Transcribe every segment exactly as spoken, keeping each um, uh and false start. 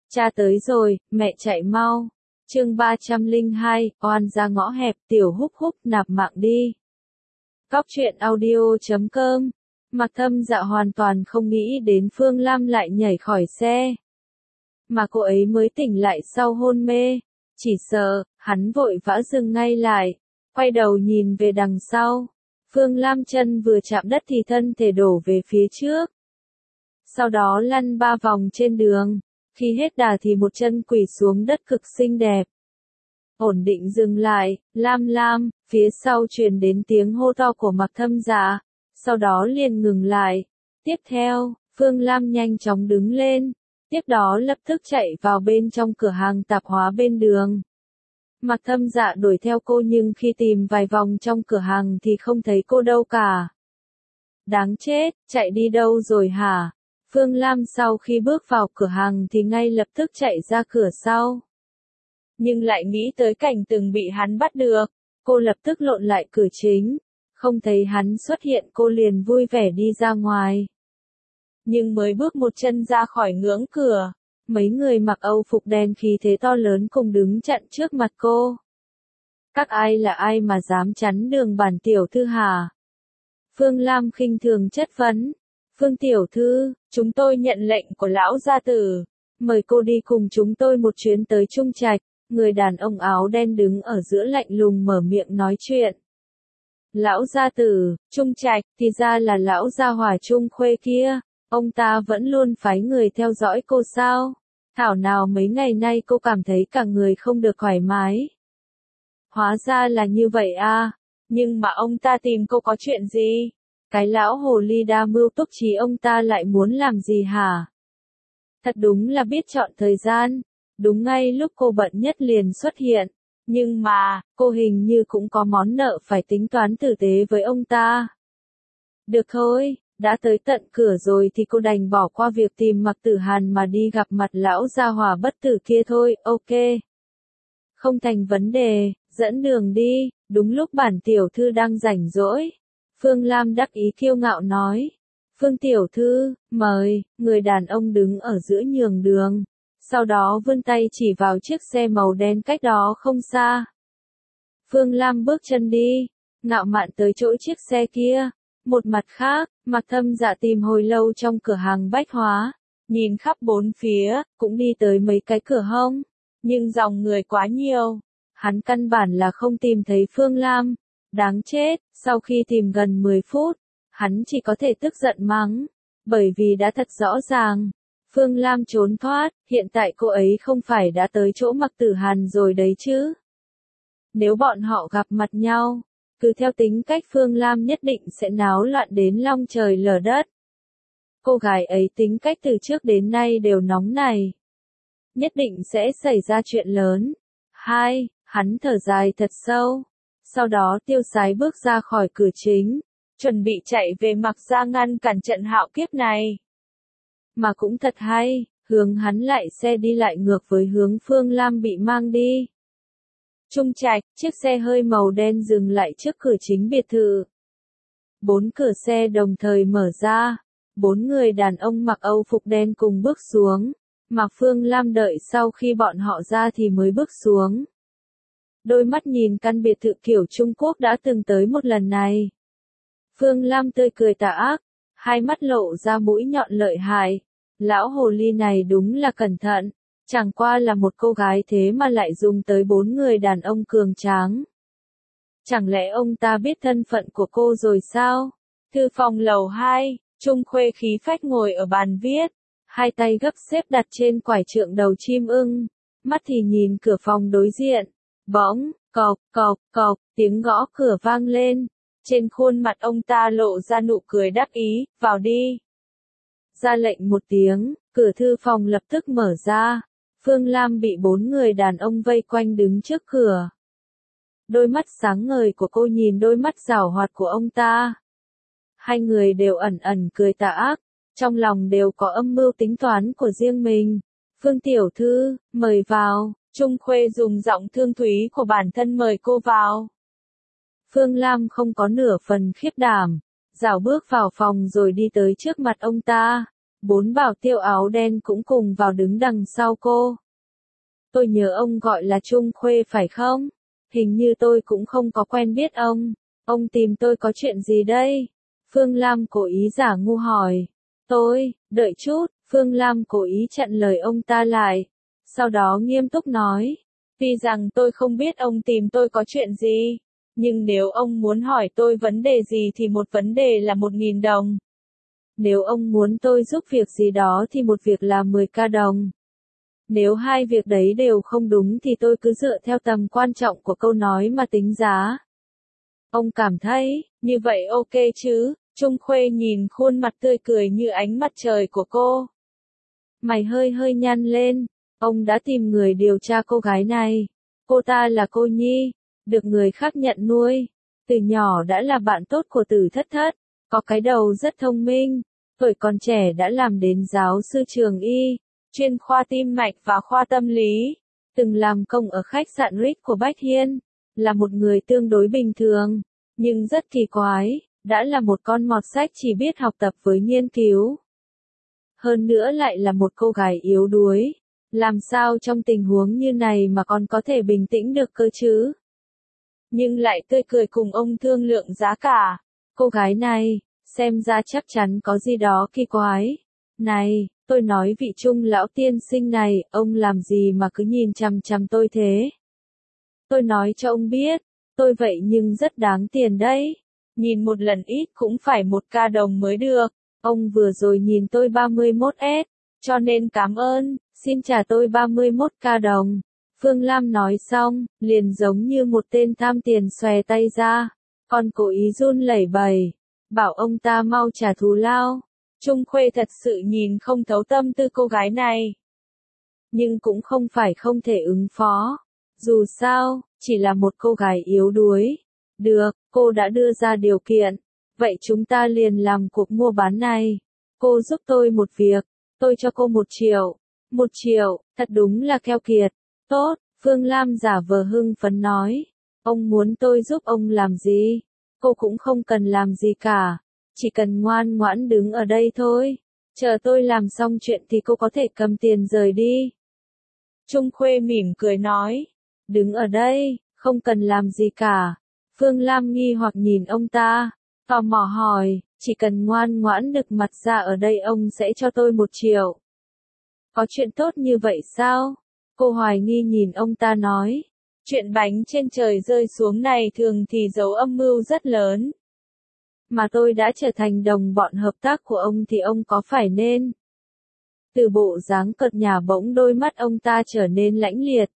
Cha tới rồi, mẹ chạy mau. Chương ba trăm lẻ hai, oan ra ngõ hẹp, tiểu húc húc nạp mạng đi. Cóc truyện audio chấm com. Mạc Thâm Dạ hoàn toàn không nghĩ đến Phương Lam lại nhảy khỏi xe. Mà cô ấy mới tỉnh lại sau hôn mê. Chỉ sợ, hắn vội vã dừng ngay lại, quay đầu nhìn về đằng sau. Phương Lam chân vừa chạm đất thì thân thể đổ về phía trước. Sau đó lăn ba vòng trên đường. Khi hết đà thì một chân quỳ xuống đất cực xinh đẹp. Ổn định dừng lại, Lam Lam, phía sau truyền đến tiếng hô to của Mạc Thâm Dạ. Sau đó liền ngừng lại. Tiếp theo, Phương Lam nhanh chóng đứng lên. Tiếp đó lập tức chạy vào bên trong cửa hàng tạp hóa bên đường. Mạc Thâm Dạ đuổi theo cô nhưng khi tìm vài vòng trong cửa hàng thì không thấy cô đâu cả. Đáng chết, chạy đi đâu rồi hả? Phương Lam sau khi bước vào cửa hàng thì ngay lập tức chạy ra cửa sau. Nhưng lại nghĩ tới cảnh từng bị hắn bắt được, cô lập tức lộn lại cửa chính. Không thấy hắn xuất hiện cô liền vui vẻ đi ra ngoài. Nhưng mới bước một chân ra khỏi ngưỡng cửa, mấy người mặc Âu phục đen khí thế to lớn cùng đứng chặn trước mặt cô. Các ai là ai mà dám chắn đường bản tiểu thư hả? Phương Lam khinh thường chất vấn. Phương tiểu thư, chúng tôi nhận lệnh của lão gia tử. Mời cô đi cùng chúng tôi một chuyến tới Trung Trạch. Người đàn ông áo đen đứng ở giữa lạnh lùng mở miệng nói chuyện. Lão gia tử, Trung Trạch, thì ra là lão gia hỏa Trung Khuê kia. Ông ta vẫn luôn phái người theo dõi cô sao? Thảo nào mấy ngày nay cô cảm thấy cả người không được thoải mái. Hóa ra là như vậy à, nhưng mà ông ta tìm cô có chuyện gì? Cái lão hồ ly đa mưu túc trí ông ta lại muốn làm gì hả? Thật đúng là biết chọn thời gian, đúng ngay lúc cô bận nhất liền xuất hiện. Nhưng mà, cô hình như cũng có món nợ phải tính toán tử tế với ông ta. Được thôi, đã tới tận cửa rồi thì cô đành bỏ qua việc tìm Mạc Tử Hàn mà đi gặp mặt lão gia hỏa bất tử kia thôi, ok. Không thành vấn đề, dẫn đường đi, đúng lúc bản tiểu thư đang rảnh rỗi. Phương Lam đắc ý kiêu ngạo nói. Phương tiểu thư, mời, người đàn ông đứng ở giữa nhường đường. Sau đó vươn tay chỉ vào chiếc xe màu đen cách đó không xa. Phương Lam bước chân đi, ngạo mạn tới chỗ chiếc xe kia. Một mặt khác, Mạc Thâm Dạ tìm hồi lâu trong cửa hàng bách hóa, nhìn khắp bốn phía, cũng đi tới mấy cái cửa hông, nhưng dòng người quá nhiều, hắn căn bản là không tìm thấy Phương Lam. Đáng chết, sau khi tìm gần mười phút, hắn chỉ có thể tức giận mắng, bởi vì đã thật rõ ràng, Phương Lam trốn thoát, hiện tại cô ấy không phải đã tới chỗ Mạc Tử Hàn rồi đấy chứ. Nếu bọn họ gặp mặt nhau, cứ theo tính cách Phương Lam nhất định sẽ náo loạn đến long trời lở đất. Cô gái ấy tính cách từ trước đến nay đều nóng này. Nhất định sẽ xảy ra chuyện lớn. Hai, hắn thở dài thật sâu. Sau đó tiêu sái bước ra khỏi cửa chính, chuẩn bị chạy về Mạc gia ngăn cản trận hạo kiếp này. Mà cũng thật hay, hướng hắn lại xe đi lại ngược với hướng Phương Lam bị mang đi. Trung Trạch, chiếc xe hơi màu đen dừng lại trước cửa chính biệt thự. Bốn cửa xe đồng thời mở ra, bốn người đàn ông mặc Âu phục đen cùng bước xuống, Mạc Phương Lam đợi sau khi bọn họ ra thì mới bước xuống. Đôi mắt nhìn căn biệt thự kiểu Trung Quốc đã từng tới một lần này. Phương Lam tươi cười tà ác, hai mắt lộ ra mũi nhọn lợi hại. Lão hồ ly này đúng là cẩn thận. Chẳng qua là một cô gái thế mà lại dùng tới bốn người đàn ông cường tráng. Chẳng lẽ ông ta biết thân phận của cô rồi sao? Thư phòng lầu hai, Trung Khuê khí phách ngồi ở bàn viết, hai tay gấp xếp đặt trên quải trượng đầu chim ưng, mắt thì nhìn cửa phòng đối diện. Bỗng, cộc, cộc, cộc, tiếng gõ cửa vang lên. Trên khuôn mặt ông ta lộ ra nụ cười đắc ý, vào đi. Ra lệnh một tiếng, cửa thư phòng lập tức mở ra. Phương Lam bị bốn người đàn ông vây quanh đứng trước cửa. Đôi mắt sáng ngời của cô nhìn đôi mắt giảo hoạt của ông ta. Hai người đều ẩn ẩn cười tà ác, trong lòng đều có âm mưu tính toán của riêng mình. Phương tiểu thư, mời vào. Trung Khuê dùng giọng thương thúy của bản thân mời cô vào. Phương Lam không có nửa phần khiếp đảm, rảo bước vào phòng rồi đi tới trước mặt ông ta. Bốn bảo tiêu áo đen cũng cùng vào đứng đằng sau cô. Tôi nhớ ông gọi là Trung Khuê phải không? Hình như tôi cũng không có quen biết ông. Ông tìm tôi có chuyện gì đây? Phương Lam cố ý giả ngu hỏi. Tôi, đợi chút, Phương Lam cố ý chặn lời ông ta lại. Sau đó nghiêm túc nói. Tuy rằng tôi không biết ông tìm tôi có chuyện gì. Nhưng nếu ông muốn hỏi tôi vấn đề gì thì một vấn đề là một nghìn đồng. Nếu ông muốn tôi giúp việc gì đó thì một việc là mười k đồng. Nếu hai việc đấy đều không đúng thì tôi cứ dựa theo tầm quan trọng của câu nói mà tính giá. Ông cảm thấy, như vậy ok chứ? Trung Khuê nhìn khuôn mặt tươi cười như ánh mặt trời của cô. Mày hơi hơi nhăn lên, ông đã tìm người điều tra cô gái này. Cô ta là cô Nhi, được người khác nhận nuôi. Từ nhỏ đã là bạn tốt của Tử Thất Thất, có cái đầu rất thông minh. Tuổi còn trẻ đã làm đến giáo sư trường y, chuyên khoa tim mạch và khoa tâm lý. Từng làm công ở khách sạn Ritz của Bách Hiên, là một người tương đối bình thường, nhưng rất kỳ quái, đã là một con mọt sách chỉ biết học tập với nghiên cứu. Hơn nữa lại là một cô gái yếu đuối. Làm sao trong tình huống như này mà còn có thể bình tĩnh được cơ chứ? Nhưng lại tươi cười cùng ông thương lượng giá cả. Cô gái này, xem ra chắc chắn có gì đó kỳ quái. Này, tôi nói vị Trung lão tiên sinh này, ông làm gì mà cứ nhìn chằm chằm tôi thế? Tôi nói cho ông biết, tôi vậy nhưng rất đáng tiền đấy. Nhìn một lần ít cũng phải một k đồng mới được. Ông vừa rồi nhìn tôi ba mươi mốt S, cho nên cảm ơn, xin trả tôi ba mươi mốt k đồng. Phương Lam nói xong, liền giống như một tên tham tiền xòe tay ra, còn cố ý run lẩy bẩy, bảo ông ta mau trả thù lao. Trung Khuê thật sự nhìn không thấu tâm tư cô gái này. Nhưng cũng không phải không thể ứng phó. Dù sao, chỉ là một cô gái yếu đuối. Được, cô đã đưa ra điều kiện. Vậy chúng ta liền làm cuộc mua bán này. Cô giúp tôi một việc. Tôi cho cô một triệu. Một triệu, thật đúng là keo kiệt. Tốt, Phương Lam giả vờ hưng phấn nói. Ông muốn tôi giúp ông làm gì? Cô cũng không cần làm gì cả. Chỉ cần ngoan ngoãn đứng ở đây thôi. Chờ tôi làm xong chuyện thì cô có thể cầm tiền rời đi. Trung Khuê mỉm cười nói. Đứng ở đây, không cần làm gì cả. Phương Lam nghi hoặc nhìn ông ta. Tò mò hỏi, chỉ cần ngoan ngoãn đực mặt ra ở đây ông sẽ cho tôi một triệu. Có chuyện tốt như vậy sao? Cô hoài nghi nhìn ông ta nói. Chuyện bánh trên trời rơi xuống này thường thì giấu âm mưu rất lớn. Mà tôi đã trở thành đồng bọn hợp tác của ông thì ông có phải nên. Từ bộ dáng cợt nhả bỗng đôi mắt ông ta trở nên lãnh liệt.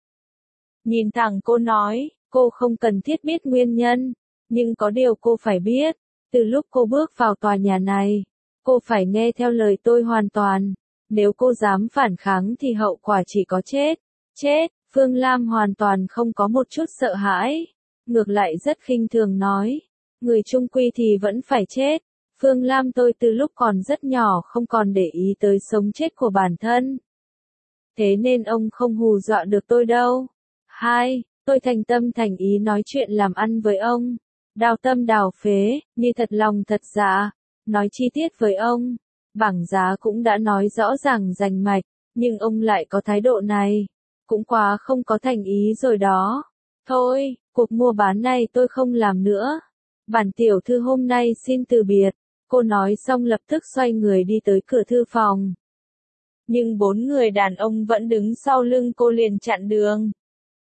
Nhìn thẳng cô nói, cô không cần thiết biết nguyên nhân, nhưng có điều cô phải biết, từ lúc cô bước vào tòa nhà này, cô phải nghe theo lời tôi hoàn toàn, nếu cô dám phản kháng thì hậu quả chỉ có chết, chết. Phương Lam hoàn toàn không có một chút sợ hãi, ngược lại rất khinh thường nói, người chung quy thì vẫn phải chết. Phương Lam tôi từ lúc còn rất nhỏ không còn để ý tới sống chết của bản thân. Thế nên ông không hù dọa được tôi đâu. Hai, tôi thành tâm thành ý nói chuyện làm ăn với ông. Đào tâm đào phế, như thật lòng thật dạ. Nói chi tiết với ông. Bảng giá cũng đã nói rõ ràng rành mạch, nhưng ông lại có thái độ này. Cũng quá không có thành ý rồi đó. Thôi, cuộc mua bán này tôi không làm nữa. Bản tiểu thư hôm nay xin từ biệt. Cô nói xong lập tức xoay người đi tới cửa thư phòng. Nhưng bốn người đàn ông vẫn đứng sau lưng cô liền chặn đường.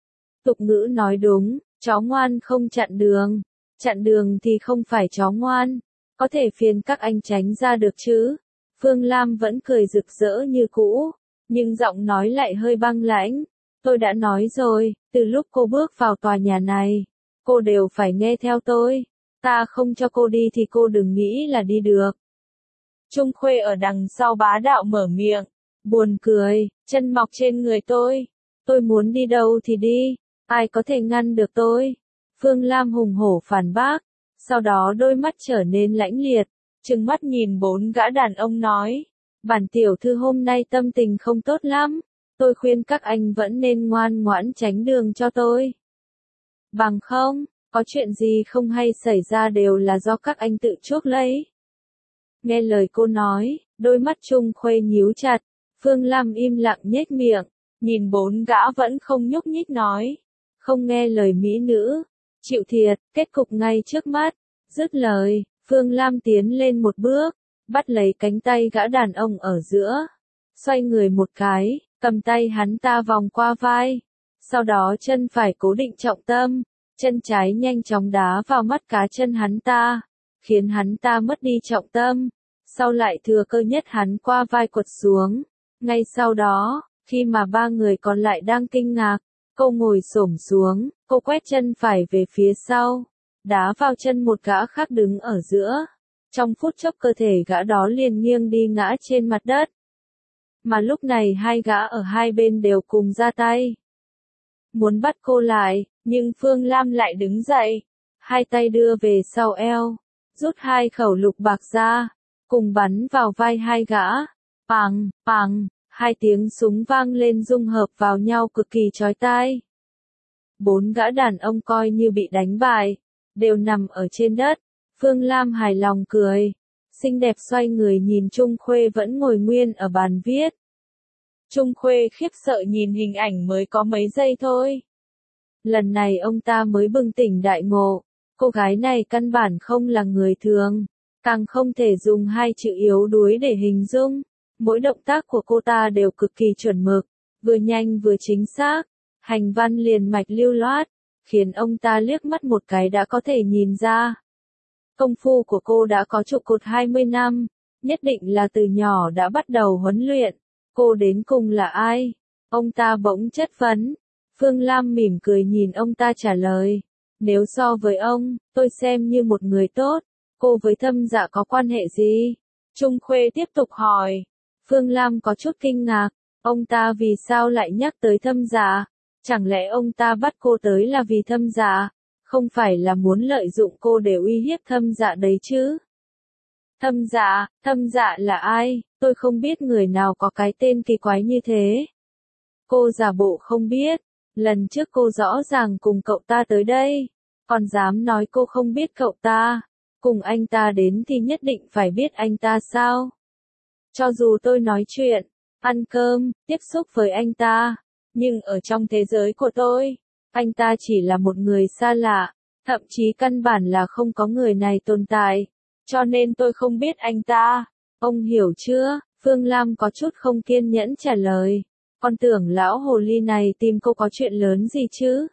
Tục ngữ nói đúng, chó ngoan không chặn đường. Chặn đường thì không phải chó ngoan. Có thể phiền các anh tránh ra được chứ. Phương Lam vẫn cười rực rỡ như cũ. Nhưng giọng nói lại hơi băng lãnh. Tôi đã nói rồi, từ lúc cô bước vào tòa nhà này, cô đều phải nghe theo tôi. Ta không cho cô đi thì cô đừng nghĩ là đi được. Trung Khuê ở đằng sau bá đạo mở miệng. Buồn cười, chân mọc trên người tôi. Tôi muốn đi đâu thì đi. Ai có thể ngăn được tôi? Phương Lam hùng hổ phản bác. Sau đó đôi mắt trở nên lãnh liệt. Trừng mắt nhìn bốn gã đàn ông nói. Bản tiểu thư hôm nay tâm tình không tốt lắm. Tôi khuyên các anh vẫn nên ngoan ngoãn tránh đường cho tôi. Bằng không, có chuyện gì không hay xảy ra đều là do các anh tự chuốc lấy. Nghe lời cô nói, Đôi mắt Trung Khuê nhíu chặt, Phương Lam im lặng nhếch miệng, nhìn bốn gã vẫn không nhúc nhích nói. Không nghe lời mỹ nữ, chịu thiệt, kết cục ngay trước mắt. Dứt lời, Phương Lam tiến lên một bước, bắt lấy cánh tay gã đàn ông ở giữa. Xoay người một cái, cầm tay hắn ta vòng qua vai. Sau đó chân phải cố định trọng tâm, chân trái nhanh chóng đá vào mắt cá chân hắn ta, khiến hắn ta mất đi trọng tâm. Sau lại thừa cơ nhất hắn qua vai quật xuống. Ngay sau đó, khi mà ba người còn lại đang kinh ngạc, cô ngồi xổm xuống, cô quét chân phải về phía sau, đá vào chân một gã khác đứng ở giữa. Trong phút chốc cơ thể gã đó liền nghiêng đi ngã trên mặt đất. Mà lúc này hai gã ở hai bên đều cùng ra tay. Muốn bắt cô lại, nhưng Phương Lam lại đứng dậy, hai tay đưa về sau eo, rút hai khẩu lục bạc ra, cùng bắn vào vai hai gã. Pằng, pằng, hai tiếng súng vang lên dung hợp vào nhau cực kỳ chói tai. Bốn gã đàn ông coi như bị đánh bại, đều nằm ở trên đất. Phương Lam hài lòng cười, xinh đẹp xoay người nhìn Trung Khuê vẫn ngồi nguyên ở bàn viết. Trung Khuê khiếp sợ nhìn hình ảnh mới có mấy giây thôi. Lần này ông ta mới bừng tỉnh đại ngộ, cô gái này căn bản không là người thường, càng không thể dùng hai chữ yếu đuối để hình dung. Mỗi động tác của cô ta đều cực kỳ chuẩn mực, vừa nhanh vừa chính xác, hành văn liền mạch lưu loát, khiến ông ta liếc mắt một cái đã có thể nhìn ra. Công phu của cô đã có trụ cột hai mươi năm, nhất định là từ nhỏ đã bắt đầu huấn luyện. Cô đến cùng là ai? Ông ta bỗng chất vấn. Phương Lam mỉm cười nhìn ông ta trả lời. Nếu so với ông, tôi xem như một người tốt. Cô với Thâm Dạ có quan hệ gì? Trung Khuê tiếp tục hỏi. Phương Lam có chút kinh ngạc. Ông ta vì sao lại nhắc tới Thâm Dạ? Chẳng lẽ ông ta bắt cô tới là vì Thâm Dạ? Không phải là muốn lợi dụng cô để uy hiếp Thâm Dạ đấy chứ? Thâm Dạ, Thâm Dạ là ai? Tôi không biết người nào có cái tên kỳ quái như thế. Cô giả bộ không biết. Lần trước cô rõ ràng cùng cậu ta tới đây. Còn dám nói cô không biết cậu ta. Cùng anh ta đến thì nhất định phải biết anh ta sao? Cho dù tôi nói chuyện, ăn cơm, tiếp xúc với anh ta, nhưng ở trong thế giới của tôi, anh ta chỉ là một người xa lạ, thậm chí căn bản là không có người này tồn tại, cho nên tôi không biết anh ta. Ông hiểu chưa? Phương Lam có chút không kiên nhẫn trả lời. Con tưởng lão hồ ly này tìm cô có chuyện lớn gì chứ?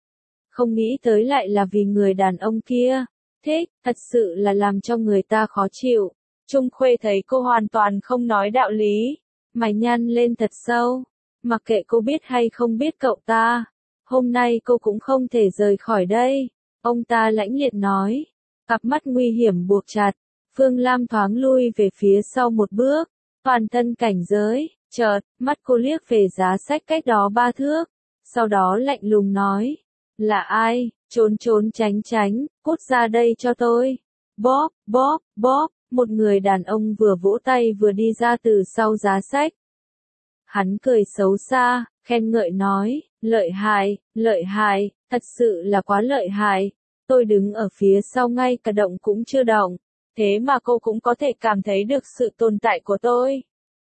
Không nghĩ tới lại là vì người đàn ông kia. Thích, thật sự là làm cho người ta khó chịu. Trung Khuê thấy cô hoàn toàn không nói đạo lý, mày nhăn lên thật sâu. Mặc kệ cô biết hay không biết cậu ta, hôm nay cô cũng không thể rời khỏi đây. Ông ta lãnh liệt nói, cặp mắt nguy hiểm buộc chặt. Phương Lam thoáng lui về phía sau một bước, toàn thân cảnh giới. Chợt, mắt cô liếc về giá sách cách đó ba thước, sau đó lạnh lùng nói, là ai? Trốn trốn tránh tránh, cút ra đây cho tôi. Bóp, bóp, bóp, một người đàn ông vừa vỗ tay vừa đi ra từ sau giá sách. Hắn cười xấu xa, khen ngợi nói, lợi hại, lợi hại, thật sự là quá lợi hại. Tôi đứng ở phía sau ngay cả động cũng chưa động, thế mà cô cũng có thể cảm thấy được sự tồn tại của tôi.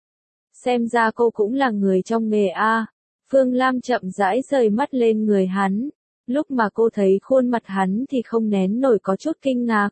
Xem ra cô cũng là người trong nghề a. Phương Lam chậm rãi rời mắt lên người hắn. Lúc mà cô thấy khuôn mặt hắn thì không nén nổi có chút kinh ngạc.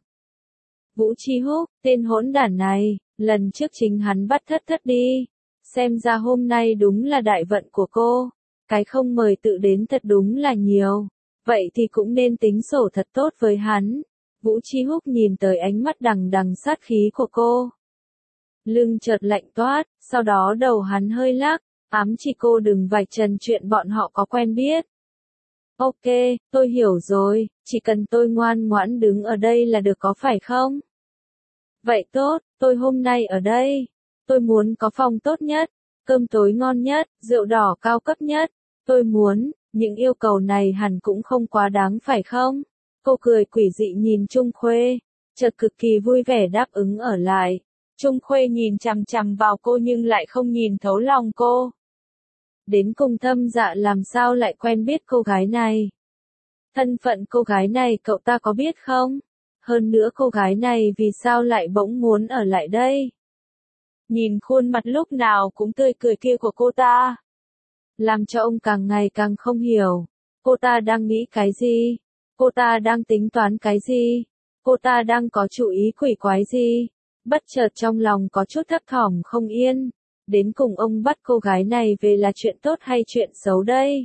Vũ Chi Húc, tên hỗn đản này, lần trước chính hắn bắt thất thất đi. Xem ra hôm nay đúng là đại vận của cô. Cái không mời tự đến thật đúng là nhiều. Vậy thì cũng nên tính sổ thật tốt với hắn. Vũ Chi Húc nhìn tới ánh mắt đằng đằng sát khí của cô. Lưng chợt lạnh toát, sau đó đầu hắn hơi lắc, ám chỉ cô đừng vạch trần chuyện bọn họ có quen biết. Ok, tôi hiểu rồi, chỉ cần tôi ngoan ngoãn đứng ở đây là được có phải không? Vậy tốt, tôi hôm nay ở đây. Tôi muốn có phòng tốt nhất, cơm tối ngon nhất, rượu đỏ cao cấp nhất. Tôi muốn, những yêu cầu này hẳn cũng không quá đáng phải không? Cô cười quỷ dị nhìn Trung Khuê, chợt cực kỳ vui vẻ đáp ứng ở lại. Trung Khuê nhìn chằm chằm vào cô nhưng lại không nhìn thấu lòng cô. Đến cùng Thâm Dạ làm sao lại quen biết cô gái này? Thân phận cô gái này cậu ta có biết không? Hơn nữa cô gái này vì sao lại bỗng muốn ở lại đây? nhìn khuôn mặt lúc nào cũng tươi cười kia của cô ta, làm cho ông càng ngày càng không hiểu, cô ta đang nghĩ cái gì, cô ta đang tính toán cái gì, cô ta đang có chủ ý quỷ quái gì, bất chợt trong lòng có chút thấp thỏm không yên, đến cùng ông bắt cô gái này về là chuyện tốt hay chuyện xấu đây?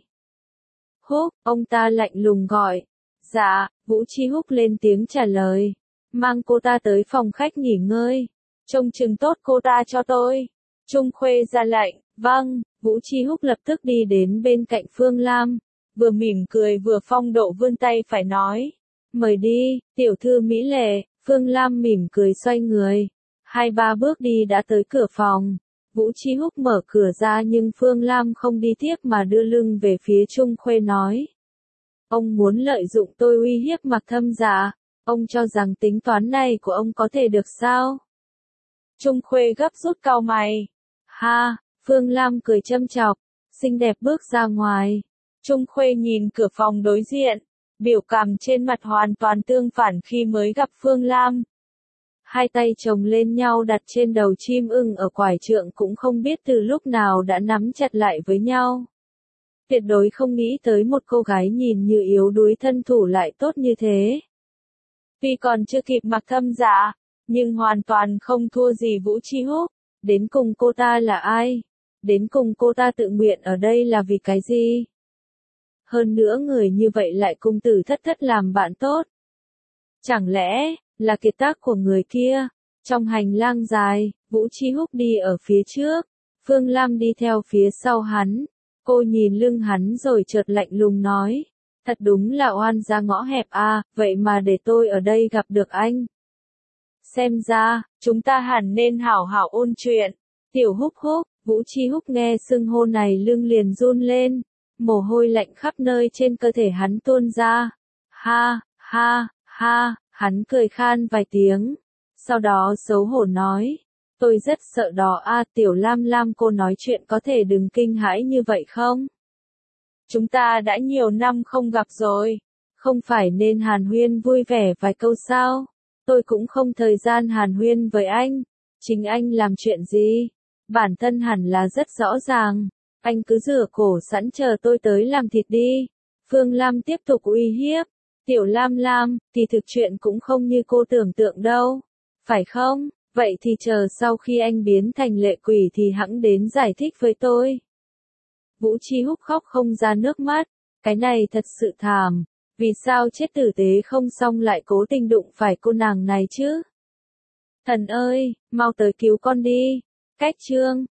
Húc, ông ta lạnh lùng gọi. Dạ, Vũ Chi Húc lên tiếng trả lời. Mang cô ta tới phòng khách nghỉ ngơi. Trông chừng tốt cô ta cho tôi. Trung Khuê ra lệnh. Vâng, Vũ Chi Húc lập tức đi đến bên cạnh Phương Lam. Vừa mỉm cười vừa phong độ vươn tay phải nói. Mời đi, tiểu thư mỹ lệ. Phương Lam mỉm cười xoay người. Hai ba bước đi đã tới cửa phòng. Vũ Chi Húc mở cửa ra nhưng Phương Lam không đi tiếp mà đưa lưng về phía Trung Khuê nói. Ông muốn lợi dụng tôi uy hiếp Mạc Thâm Dạ, ông cho rằng tính toán này của ông có thể được sao? Trung Khuê gấp rút cau mày. Ha, Phương Lam cười châm chọc, xinh đẹp bước ra ngoài. Trung Khuê nhìn cửa phòng đối diện, biểu cảm trên mặt hoàn toàn tương phản khi mới gặp Phương Lam. Hai tay chồng lên nhau đặt trên đầu chim ưng ở quải trượng cũng không biết từ lúc nào đã nắm chặt lại với nhau. Tuyệt đối không nghĩ tới một cô gái nhìn như yếu đuối thân thủ lại tốt như thế. Tuy còn chưa kịp Mạc Thâm Dạ, nhưng hoàn toàn không thua gì Vũ Chi Húc. Đến cùng cô ta là ai? Đến cùng cô ta tự nguyện ở đây là vì cái gì? Hơn nữa người như vậy lại cùng Tử Thất Thất làm bạn tốt. Chẳng lẽ là kiệt tác của người kia? Trong hành lang dài, Vũ Chi Húc đi ở phía trước, Phương Lam đi theo phía sau hắn. Cô nhìn lưng hắn rồi chợt lạnh lùng nói. Thật đúng là oan ra ngõ hẹp à, vậy mà để tôi ở đây gặp được anh. Xem ra, chúng ta hẳn nên hảo hảo ôn chuyện. Tiểu Húc Húc, Vũ Chi Húc nghe xưng hô này lưng liền run lên. Mồ hôi lạnh khắp nơi trên cơ thể hắn tuôn ra. Ha, ha, ha, hắn cười khan vài tiếng. Sau đó xấu hổ nói. Tôi rất sợ đó a Tiểu Lam Lam cô nói chuyện có thể đừng kinh hãi như vậy không? Chúng ta đã nhiều năm không gặp rồi. Không phải nên hàn huyên vui vẻ vài câu sao? Tôi cũng không thời gian hàn huyên với anh. Chính anh làm chuyện gì? Bản thân hẳn là rất rõ ràng. Anh cứ rửa cổ sẵn chờ tôi tới làm thịt đi. Phương Lam tiếp tục uy hiếp. Tiểu Lam Lam, thì thực chuyện cũng không như cô tưởng tượng đâu. Phải không? Vậy thì chờ sau khi anh biến thành lệ quỷ thì hẵng đến giải thích với tôi. Vũ Chi Húc khóc không ra nước mắt. Cái này thật sự thảm. Vì sao chết tử tế không xong lại cố tình đụng phải cô nàng này chứ? Thần ơi, mau tới cứu con đi. Cách chương